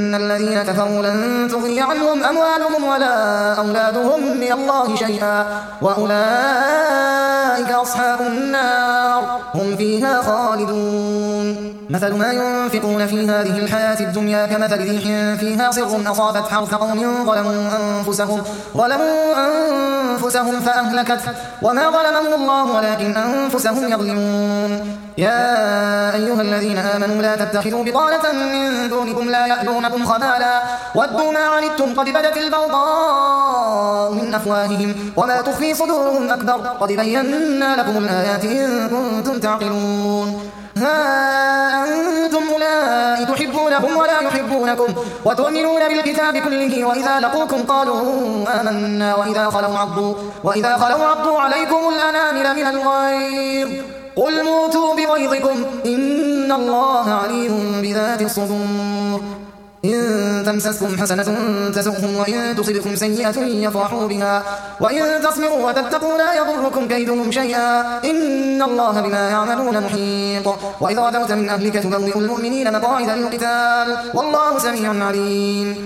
إن الذين كفروا لن تغني عنهم أموالهم ولا أولادهم من الله شيئا وأولئك أصحاب النار هم فيها خالدون. مثل ما ينفقون في هذه الحياة الدنيا كمثل ريح فيها صر أصابت حرث قوم ظلموا أنفسهم فأهلكته وما ظلمهم الله ولكن أنفسهم يظلمون. يا أيها الذين آمنوا لا تتخذوا بطانة من دونكم لا يألونكم خبالا ودوا ما عنتم قد بدت البغضاء من أفواههم وما تخفي صدورهم أكبر قد بينا لكم الآيات إن كنتم تعقلون. ها أنتم أولئك تحبونهم ولا يحبونكم وتؤمنون بالكتاب كله وإذا لقوكم قالوا آمنا وإذا خلوا عضوا عليكم الأنامل من الغيظ قل موتوا بغيظكم إن الله عليم بذات الصدور. إن تمسسكم حسنة تسؤهم وإن تصبكم سيئة يفرحوا بها وإن تصبروا وتتقوا لا يضركم كيدهم شيئا إن الله بما يعملون محيط. وإذا غدوت من أهلك تبوئ المؤمنين مقاعد للقتال والله سميع عليم.